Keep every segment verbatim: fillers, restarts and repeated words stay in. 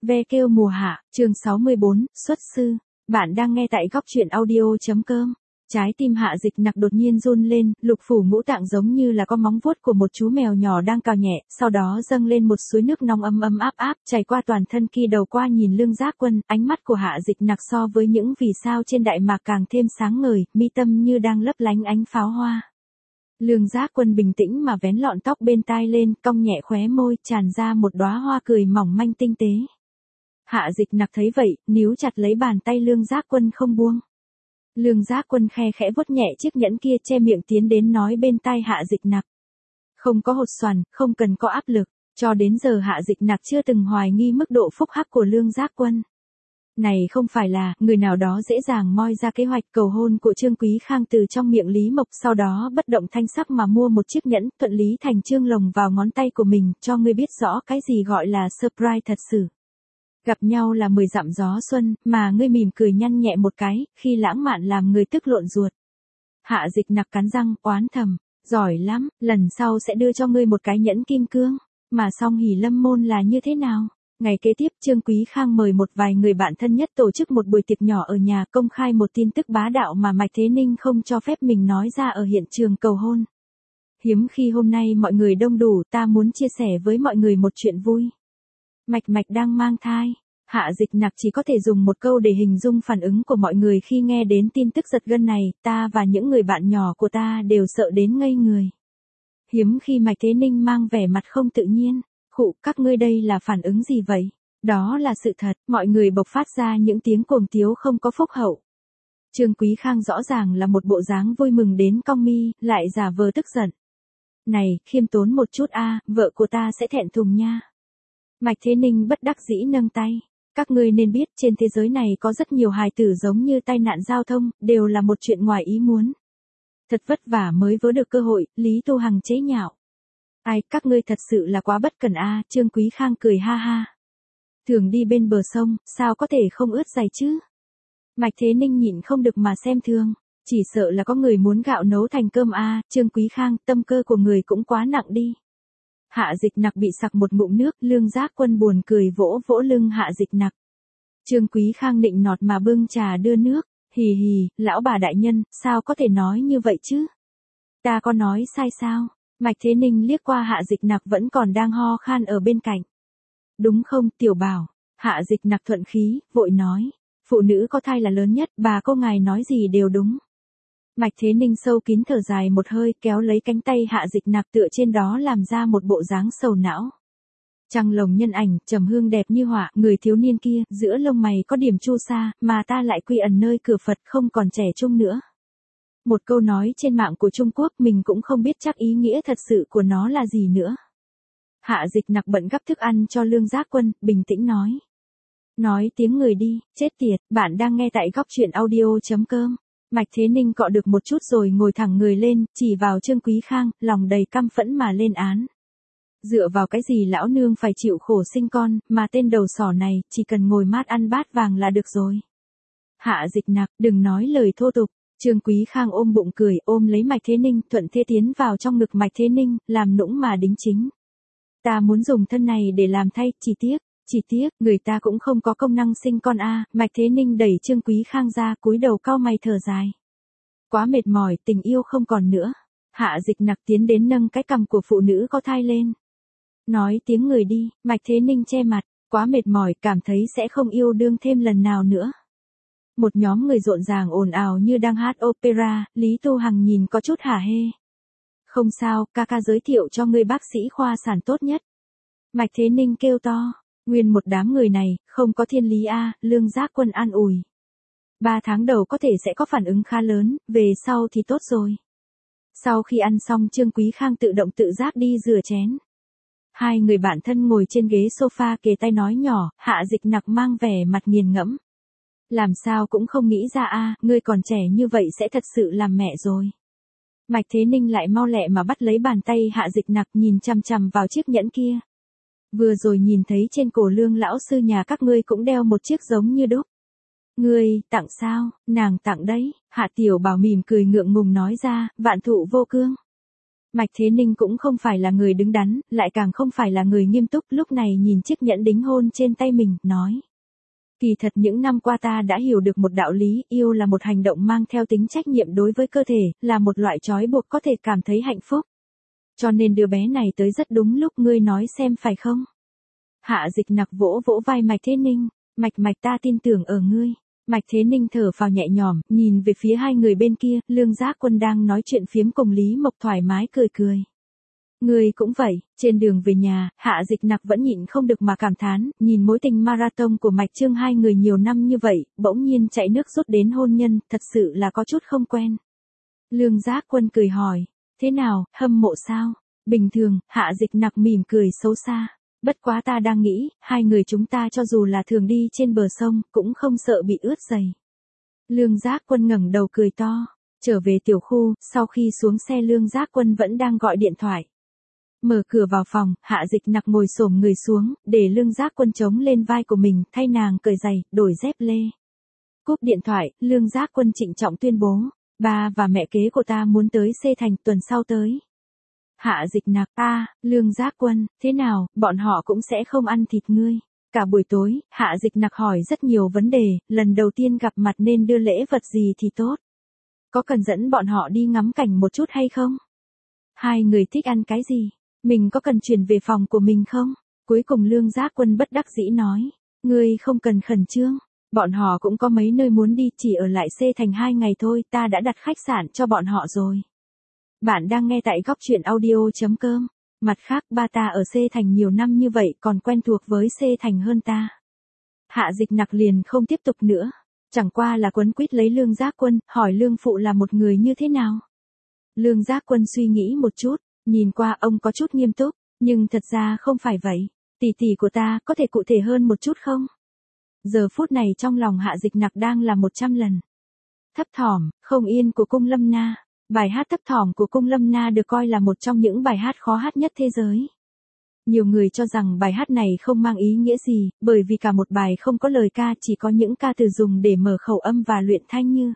Ve kêu mùa hạ, chương sáu mươi bốn, xuất sư. Bạn đang nghe tại góc truyện audio.com. Trái tim Hạ Dịch Nặc đột nhiên run lên, lục phủ ngũ tạng giống như là có móng vuốt của một chú mèo nhỏ đang cào nhẹ, sau đó dâng lên một suối nước nóng ấm ấm áp áp, chảy qua toàn thân kia đầu qua nhìn Lương Giác Quân, ánh mắt của Hạ Dịch Nặc so với những vì sao trên đại mạc càng thêm sáng ngời, mi tâm như đang lấp lánh ánh pháo hoa. Lương Giác Quân bình tĩnh mà vén lọn tóc bên tai lên, cong nhẹ khóe môi, tràn ra một đóa hoa cười mỏng manh tinh tế. Hạ Dịch Nặc thấy vậy, níu chặt lấy bàn tay Lương Giác Quân không buông. Lương Giác Quân khe khẽ vuốt nhẹ chiếc nhẫn kia, che miệng tiến đến nói bên tai Hạ Dịch Nặc. Không có hột xoàn, không cần có áp lực, cho đến giờ Hạ Dịch Nặc chưa từng hoài nghi mức độ phúc hắc của Lương Giác Quân. Này không phải là, người nào đó dễ dàng moi ra kế hoạch cầu hôn của Trương Quý Khang từ trong miệng Lý Mộc, sau đó bất động thanh sắc mà mua một chiếc nhẫn, thuận lý thành chương lồng vào ngón tay của mình, cho ngươi biết rõ cái gì gọi là surprise thật sự. Gặp nhau là mười dặm gió xuân, mà ngươi mỉm cười nhăn nhẹ một cái, khi lãng mạn làm người tức lộn ruột. Hạ Dịch Nặc cắn răng, oán thầm, giỏi lắm, lần sau sẽ đưa cho ngươi một cái nhẫn kim cương. Mà song hỷ lâm môn là như thế nào? Ngày kế tiếp, Trương Quý Khang mời một vài người bạn thân nhất tổ chức một buổi tiệc nhỏ ở nhà, công khai một tin tức bá đạo mà Mạch Thế Ninh không cho phép mình nói ra ở hiện trường cầu hôn. Hiếm khi hôm nay mọi người đông đủ, ta muốn chia sẻ với mọi người một chuyện vui. Mạch Mạch đang mang thai. Hạ Dịch Nặc chỉ có thể dùng một câu để hình dung phản ứng của mọi người khi nghe đến tin tức giật gân này, ta và những người bạn nhỏ của ta đều sợ đến ngây người. Hiếm khi Mạch Thế Ninh mang vẻ mặt không tự nhiên. Khụ, các ngươi đây là phản ứng gì vậy? Đó là sự thật, mọi người bộc phát ra những tiếng cuồng tiếu không có phúc hậu. Trương Quý Khang rõ ràng là một bộ dáng vui mừng đến cong mi, lại giả vờ tức giận. Này, khiêm tốn một chút a, vợ của ta sẽ thẹn thùng nha. Mạch Thế Ninh bất đắc dĩ nâng tay. Các ngươi nên biết trên thế giới này có rất nhiều hài tử giống như tai nạn giao thông, đều là một chuyện ngoài ý muốn. Thật vất vả mới vớ được cơ hội, Lý Tu Hằng chế nhạo. Ai, các ngươi thật sự là quá bất cần a, Trương Quý Khang cười ha ha. Thường đi bên bờ sông, sao có thể không ướt giày chứ? Mạch Thế Ninh nhịn không được mà xem thường, chỉ sợ là có người muốn gạo nấu thành cơm a, Trương Quý Khang, tâm cơ của người cũng quá nặng đi. Hạ Dịch Nặc bị sặc một ngụm nước, Lương Giác Quân buồn cười vỗ vỗ lưng Hạ Dịch Nặc. Trương Quý Khang nịnh nọt mà bưng trà đưa nước, hì hì, lão bà đại nhân, sao có thể nói như vậy chứ? Ta có nói sai sao? Mạch Thế Ninh liếc qua Hạ Dịch Nặc vẫn còn đang ho khan ở bên cạnh. Đúng không, tiểu bảo? Hạ Dịch Nặc thuận khí, vội nói. Phụ nữ có thai là lớn nhất, bà cô ngài nói gì đều đúng. Mạch Thế Ninh sâu kín thở dài một hơi, kéo lấy cánh tay Hạ Dịch Nặc tựa trên đó làm ra một bộ dáng sầu não. Trăng lồng nhân ảnh, trầm hương đẹp như họa, người thiếu niên kia, giữa lông mày có điểm chu sa, mà ta lại quy ẩn nơi cửa Phật không còn trẻ trung nữa. Một câu nói trên mạng của Trung Quốc mình cũng không biết chắc ý nghĩa thật sự của nó là gì nữa. Hạ Dịch Nặc bận gắp thức ăn cho Lương Giác Quân, bình tĩnh nói. Nói tiếng người đi, chết tiệt, bạn đang nghe tại góc truyện audio.com. Mạch Thế Ninh cọ được một chút rồi ngồi thẳng người lên, chỉ vào Trương Quý Khang, lòng đầy căm phẫn mà lên án. Dựa vào cái gì lão nương phải chịu khổ sinh con, mà tên đầu sỏ này, chỉ cần ngồi mát ăn bát vàng là được rồi. Hạ Dịch Nặc, đừng nói lời thô tục. Trương Quý Khang ôm bụng cười, ôm lấy Mạch Thế Ninh, thuận thế tiến vào trong ngực Mạch Thế Ninh, làm nũng mà đính chính. Ta muốn dùng thân này để làm thay, chỉ tiếc, chỉ tiếc, người ta cũng không có công năng sinh con a. Mạch Thế Ninh đẩy Trương Quý Khang ra, cúi đầu cau mày thở dài. Quá mệt mỏi, tình yêu không còn nữa. Hạ Dịch Nặc tiến đến nâng cái cằm của phụ nữ có thai lên. Nói tiếng người đi, Mạch Thế Ninh che mặt, quá mệt mỏi, cảm thấy sẽ không yêu đương thêm lần nào nữa. Một nhóm người rộn ràng ồn ào như đang hát opera, Lý Tu Hằng nhìn có chút hả hê. Không sao, ca ca giới thiệu cho ngươi bác sĩ khoa sản tốt nhất. Mạch Thế Ninh kêu to, nguyên một đám người này, không có thiên lý a, Lương Giác Quân an ủi. Ba tháng đầu có thể sẽ có phản ứng khá lớn, về sau thì tốt rồi. Sau khi ăn xong Trương Quý Khang tự động tự giác đi rửa chén. Hai người bạn thân ngồi trên ghế sofa kề tay nói nhỏ, Hạ Dịch Nặc mang vẻ mặt nghiền ngẫm. Làm sao cũng không nghĩ ra a, ngươi còn trẻ như vậy sẽ thật sự làm mẹ rồi. Mạch Thế Ninh lại mau lẹ mà bắt lấy bàn tay Hạ Dịch Nặc, nhìn chằm chằm vào chiếc nhẫn kia. Vừa rồi nhìn thấy trên cổ Lương lão sư nhà các ngươi cũng đeo một chiếc giống như đúc. Ngươi, tặng sao? Nàng tặng đấy. Hạ Tiểu Bảo mỉm cười ngượng ngùng nói ra, vạn thụ vô cương. Mạch Thế Ninh cũng không phải là người đứng đắn, lại càng không phải là người nghiêm túc, lúc này nhìn chiếc nhẫn đính hôn trên tay mình, nói. Kỳ thật những năm qua ta đã hiểu được một đạo lý, yêu là một hành động mang theo tính trách nhiệm đối với cơ thể, là một loại trói buộc có thể cảm thấy hạnh phúc. Cho nên đứa bé này tới rất đúng lúc, ngươi nói xem phải không? Hạ Dịch Nặc vỗ vỗ vai Mạch Thế Ninh, Mạch Mạch ta tin tưởng ở ngươi. Mạch Thế Ninh thở phào nhẹ nhõm, nhìn về phía hai người bên kia, Lương Giác Quân đang nói chuyện phiếm cùng Lý Mộc thoải mái cười cười. Ngươi cũng vậy, trên đường về nhà, Hạ Dịch Nặc vẫn nhịn không được mà cảm thán, nhìn mối tình marathon của Mạch Trương hai người nhiều năm như vậy, bỗng nhiên chạy nước rút đến hôn nhân, thật sự là có chút không quen. Lương Giác Quân cười hỏi, thế nào, hâm mộ sao? Bình thường, Hạ Dịch Nặc mỉm cười xấu xa. Bất quá ta đang nghĩ, hai người chúng ta cho dù là thường đi trên bờ sông, cũng không sợ bị ướt giày. Lương Giác Quân ngẩng đầu cười to. Trở về tiểu khu, sau khi xuống xe Lương Giác Quân vẫn đang gọi điện thoại. Mở cửa vào phòng, Hạ Dịch Nặc ngồi xổm người xuống, để Lương Giác Quân chống lên vai của mình, thay nàng cởi giày, đổi dép lê. Cúp điện thoại, Lương Giác Quân trịnh trọng tuyên bố, ba và mẹ kế của ta muốn tới C Thành tuần sau tới. Hạ Dịch Nặc, a, Lương Giác Quân, thế nào, bọn họ cũng sẽ không ăn thịt ngươi. Cả buổi tối, Hạ Dịch Nặc hỏi rất nhiều vấn đề, lần đầu tiên gặp mặt nên đưa lễ vật gì thì tốt. Có cần dẫn bọn họ đi ngắm cảnh một chút hay không? Hai người thích ăn cái gì? Mình có cần chuyển về phòng của mình không? Cuối cùng Lương Giác Quân bất đắc dĩ nói, ngươi không cần khẩn trương. Bọn họ cũng có mấy nơi muốn đi, chỉ ở lại C Thành hai ngày thôi, ta đã đặt khách sạn cho bọn họ rồi. Bạn đang nghe tại góc truyện audio chấm com. Mặt khác, ba ta ở C Thành nhiều năm như vậy còn quen thuộc với C Thành hơn ta. Hạ Dịch Nặc liền không tiếp tục nữa. Chẳng qua là quấn quýt lấy Lương Giác Quân, hỏi Lương Phụ là một người như thế nào. Lương Giác Quân suy nghĩ một chút, nhìn qua ông có chút nghiêm túc, nhưng thật ra không phải vậy. Tỷ tỷ của ta có thể cụ thể hơn một chút không? Giờ phút này trong lòng Hạ Dịch Nặc đang là một trăm lần. Thấp thỏm, không yên của Cung Lâm Na. Bài hát Thấp thỏm của Cung Lâm Na được coi là một trong những bài hát khó hát nhất thế giới. Nhiều người cho rằng bài hát này không mang ý nghĩa gì, bởi vì cả một bài không có lời ca, chỉ có những ca từ dùng để mở khẩu âm và luyện thanh như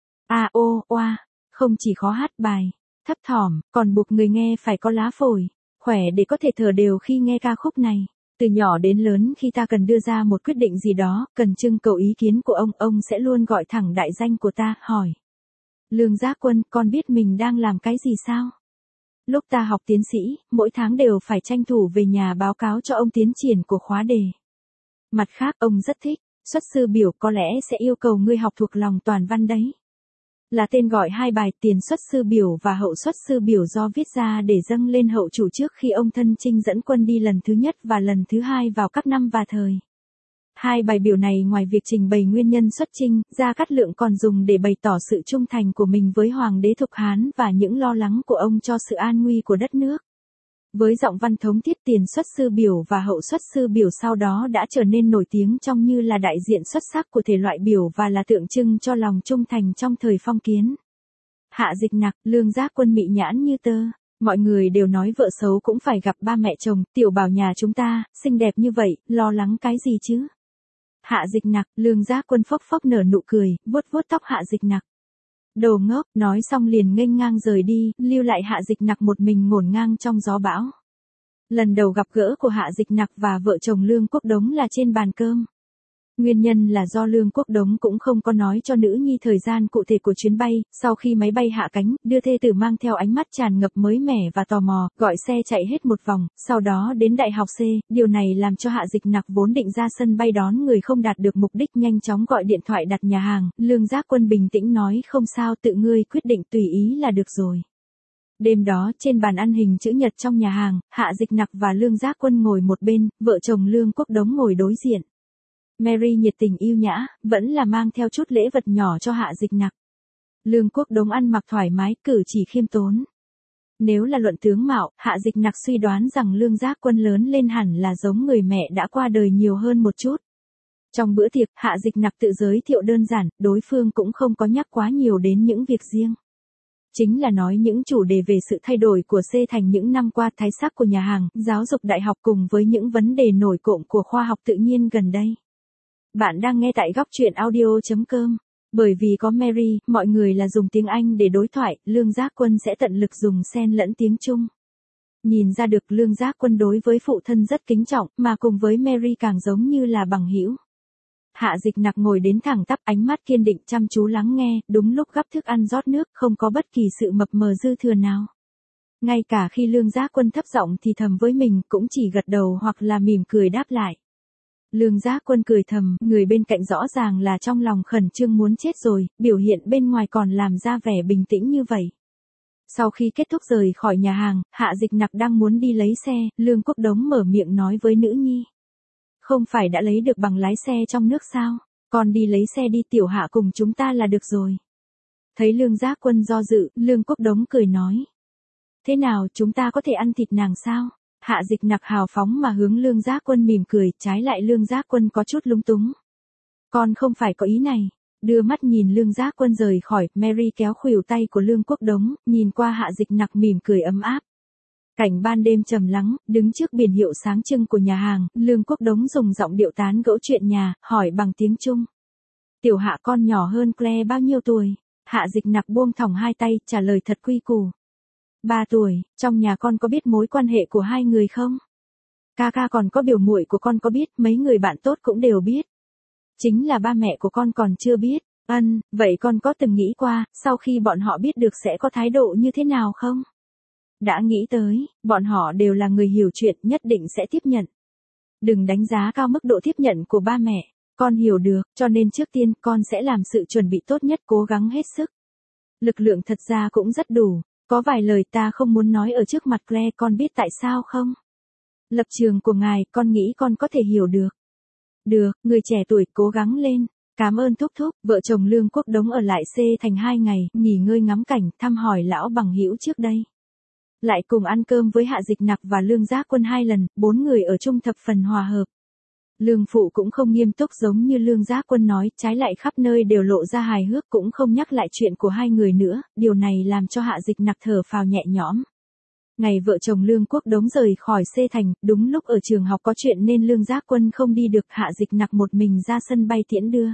a ô oa. Không chỉ khó hát bài Thấp thỏm, còn buộc người nghe phải có lá phổi khỏe để có thể thở đều khi nghe ca khúc này. Từ nhỏ đến lớn, khi ta cần đưa ra một quyết định gì đó, cần trưng cầu ý kiến của ông, ông sẽ luôn gọi thẳng đại danh của ta, hỏi. Lương Giác Quân, con biết mình đang làm cái gì sao? Lúc ta học tiến sĩ, mỗi tháng đều phải tranh thủ về nhà báo cáo cho ông tiến triển của khóa đề. Mặt khác, ông rất thích, xuất sư biểu có lẽ sẽ yêu cầu ngươi học thuộc lòng toàn văn đấy. Là tên gọi hai bài tiền xuất sư biểu và hậu xuất sư biểu do viết ra để dâng lên hậu chủ trước khi ông thân chinh dẫn quân đi lần thứ nhất và lần thứ hai vào các năm và thời. Hai bài biểu này ngoài việc trình bày nguyên nhân xuất chinh, Gia Cát Lượng còn dùng để bày tỏ sự trung thành của mình với Hoàng đế Thục Hán và những lo lắng của ông cho sự an nguy của đất nước. Với giọng văn thống thiết, tiền xuất sư biểu và hậu xuất sư biểu sau đó đã trở nên nổi tiếng trong như là đại diện xuất sắc của thể loại biểu và là tượng trưng cho lòng trung thành trong thời phong kiến. Hạ Dịch Nặc, Lương Giác Quân mị nhãn như tơ. Mọi người đều nói vợ xấu cũng phải gặp ba mẹ chồng, tiểu bảo nhà chúng ta, xinh đẹp như vậy, lo lắng cái gì chứ? Hạ Dịch Nặc, Lương Giác Quân phốc phốc nở nụ cười, vuốt vuốt tóc Hạ Dịch Nặc. Đồ ngốc, nói xong liền nghênh ngang rời đi, lưu lại Hạ Dịch Nặc một mình ngổn ngang trong gió bão. Lần đầu gặp gỡ của Hạ Dịch Nặc và vợ chồng Lương Quốc Đống là trên bàn cơm. Nguyên nhân là do Lương Quốc Đống cũng không có nói cho nữ nhi thời gian cụ thể của chuyến bay, sau khi máy bay hạ cánh, đưa thê tử mang theo ánh mắt tràn ngập mới mẻ và tò mò, gọi xe chạy hết một vòng, sau đó đến Đại học C, điều này làm cho Hạ Dịch Nặc vốn định ra sân bay đón người không đạt được mục đích, nhanh chóng gọi điện thoại đặt nhà hàng. Lương Giác Quân bình tĩnh nói, không sao, tự ngươi quyết định tùy ý là được rồi. Đêm đó, trên bàn ăn hình chữ nhật trong nhà hàng, Hạ Dịch Nặc và Lương Giác Quân ngồi một bên, vợ chồng Lương Quốc Đống ngồi đối diện. Mary nhiệt tình yêu nhã, vẫn là mang theo chút lễ vật nhỏ cho Hạ Dịch Nặc. Lương Quốc Đống ăn mặc thoải mái, cử chỉ khiêm tốn. Nếu là luận tướng mạo, Hạ Dịch Nặc suy đoán rằng Lương Giác Quân lớn lên hẳn là giống người mẹ đã qua đời nhiều hơn một chút. Trong bữa tiệc, Hạ Dịch Nặc tự giới thiệu đơn giản, đối phương cũng không có nhắc quá nhiều đến những việc riêng. Chính là nói những chủ đề về sự thay đổi của C Thành những năm qua, thái sắc của nhà hàng, giáo dục đại học cùng với những vấn đề nổi cộm của khoa học tự nhiên gần đây. Bạn đang nghe tại góc truyện audio chấm com. Bởi vì có Mary, mọi người là dùng tiếng Anh để đối thoại, Lương Giác Quân sẽ tận lực dùng xen lẫn tiếng Trung. Nhìn ra được Lương Giác Quân đối với phụ thân rất kính trọng, mà cùng với Mary càng giống như là bằng hữu. Hạ Dịch Nặc ngồi đến thẳng tắp, ánh mắt kiên định chăm chú lắng nghe, đúng lúc gắp thức ăn rót nước, không có bất kỳ sự mập mờ dư thừa nào. Ngay cả khi Lương Giác Quân thấp giọng thì thầm với mình, cũng chỉ gật đầu hoặc là mỉm cười đáp lại. Lương Giác Quân cười thầm, người bên cạnh rõ ràng là trong lòng khẩn trương muốn chết rồi, biểu hiện bên ngoài còn làm ra vẻ bình tĩnh như vậy. Sau khi kết thúc rời khỏi nhà hàng, Hạ Dịch Nặc đang muốn đi lấy xe, Lương Quốc Đống mở miệng nói với nữ nhi. Không phải đã lấy được bằng lái xe trong nước sao? Con đi lấy xe đi, Tiểu Hạ cùng chúng ta là được rồi. Thấy Lương Giác Quân do dự, Lương Quốc Đống cười nói. Thế nào, chúng ta có thể ăn thịt nàng sao? Hạ Dịch Nặc hào phóng mà hướng Lương Giác Quân mỉm cười, trái lại Lương Giác Quân có chút lúng túng. Con không phải có ý này. Đưa mắt nhìn Lương Giác Quân rời khỏi, Mary kéo khuỷu tay của Lương Quốc Đống, nhìn qua Hạ Dịch Nặc mỉm cười ấm áp. Cảnh ban đêm trầm lắng, đứng trước biển hiệu sáng trưng của nhà hàng, Lương Quốc Đống dùng giọng điệu tán gẫu chuyện nhà, hỏi bằng tiếng Trung. Tiểu Hạ con nhỏ hơn Claire bao nhiêu tuổi? Hạ Dịch Nặc buông thõng hai tay, trả lời thật quy củ. Ba tuổi, trong nhà con có biết mối quan hệ của hai người không? Ca ca còn có biểu muội của con có biết, mấy người bạn tốt cũng đều biết. Chính là ba mẹ của con còn chưa biết. Ân, vậy con có từng nghĩ qua, sau khi bọn họ biết được sẽ có thái độ như thế nào không? Đã nghĩ tới, bọn họ đều là người hiểu chuyện, nhất định sẽ tiếp nhận. Đừng đánh giá cao mức độ tiếp nhận của ba mẹ, con hiểu được, cho nên trước tiên con sẽ làm sự chuẩn bị tốt nhất, cố gắng hết sức. Lực lượng thật ra cũng rất đủ, có vài lời ta không muốn nói ở trước mặt Claire, con biết tại sao không? Lập trường của ngài, con nghĩ con có thể hiểu được. Được, người trẻ tuổi, cố gắng lên. Cảm ơn thúc thúc. Vợ chồng Lương Quốc Đống ở lại C thành hai ngày, nghỉ ngơi ngắm cảnh, thăm hỏi lão bằng hữu trước đây. Lại cùng ăn cơm với Hạ Dịch Nặc và Lương Giác Quân hai lần, bốn người ở chung thập phần hòa hợp. Lương phụ cũng không nghiêm túc giống như Lương Giác Quân nói, trái lại khắp nơi đều lộ ra hài hước, cũng không nhắc lại chuyện của hai người nữa, điều này làm cho Hạ Dịch Nặc thở phào nhẹ nhõm. Ngày vợ chồng Lương Quốc Đống rời khỏi C thành, đúng lúc ở trường học có chuyện nên Lương Giác Quân không đi được, Hạ Dịch Nặc một mình ra sân bay tiễn đưa.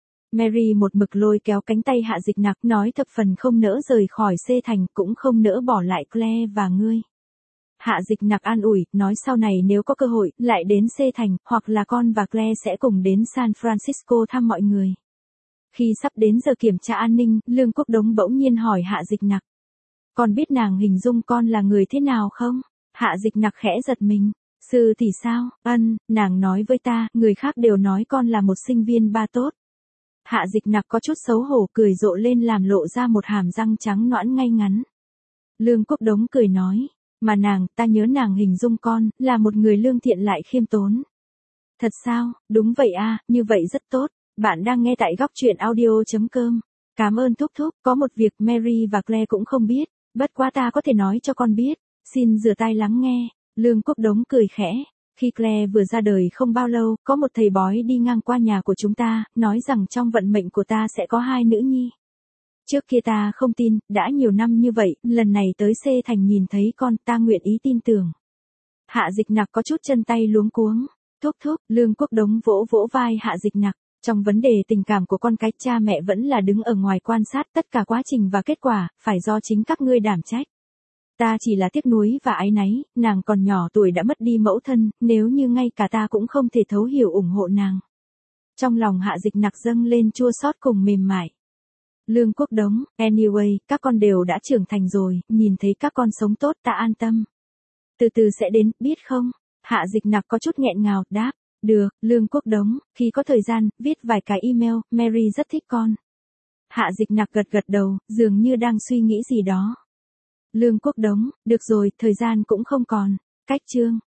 Mary một mực lôi kéo cánh tay Hạ Dịch Nặc, nói thập phần không nỡ rời khỏi C thành, cũng không nỡ bỏ lại Claire và ngươi. Hạ Dịch Nặc an ủi, nói sau này nếu có cơ hội, lại đến C thành, hoặc là con và Claire sẽ cùng đến San Francisco thăm mọi người. Khi sắp đến giờ kiểm tra an ninh, Lương Quốc Đống bỗng nhiên hỏi Hạ Dịch Nặc. Con biết nàng hình dung con là người thế nào không? Hạ Dịch Nặc khẽ giật mình. Sư thì sao? Ân, nàng nói với ta, người khác đều nói con là một sinh viên ba tốt. Hạ Dịch Nặc có chút xấu hổ, cười rộ lên làm lộ ra một hàm răng trắng nõn ngay ngắn. Lương Quốc Đống cười nói, mà nàng, ta nhớ nàng hình dung con, là một người lương thiện lại khiêm tốn. Thật sao? Đúng vậy a, như vậy rất tốt. Bạn đang nghe tại góc truyện audio chấm com. Cảm ơn thúc thúc, có một việc Mary và Claire cũng không biết, bất quá ta có thể nói cho con biết. Xin rửa tai lắng nghe. Lương Quốc Đống cười khẽ. Khi Claire vừa ra đời không bao lâu, có một thầy bói đi ngang qua nhà của chúng ta, nói rằng trong vận mệnh của ta sẽ có hai nữ nhi. Trước kia ta không tin, đã nhiều năm như vậy, lần này tới C thành nhìn thấy con, ta nguyện ý tin tưởng. Hạ Dịch Nặc có chút chân tay luống cuống. Thúc thúc, Lương Quốc Đống vỗ vỗ vai Hạ Dịch Nặc. Trong vấn đề tình cảm của con cái, cha mẹ vẫn là đứng ở ngoài quan sát, tất cả quá trình và kết quả, phải do chính các ngươi đảm trách. Ta chỉ là tiếc nuối và áy náy, nàng còn nhỏ tuổi đã mất đi mẫu thân, nếu như ngay cả ta cũng không thể thấu hiểu ủng hộ nàng. Trong lòng Hạ Dịch Nặc dâng lên chua xót cùng mềm mại. Lương Quốc Đống, anyway, các con đều đã trưởng thành rồi, nhìn thấy các con sống tốt ta an tâm. Từ từ sẽ đến, biết không? Hạ Dịch Nặc có chút nghẹn ngào, đáp. Được, Lương Quốc Đống, khi có thời gian, viết vài cái email, Mary rất thích con. Hạ Dịch Nặc gật gật đầu, dường như đang suy nghĩ gì đó. Lương Quốc Đống, được rồi, thời gian cũng không còn. Cách chương.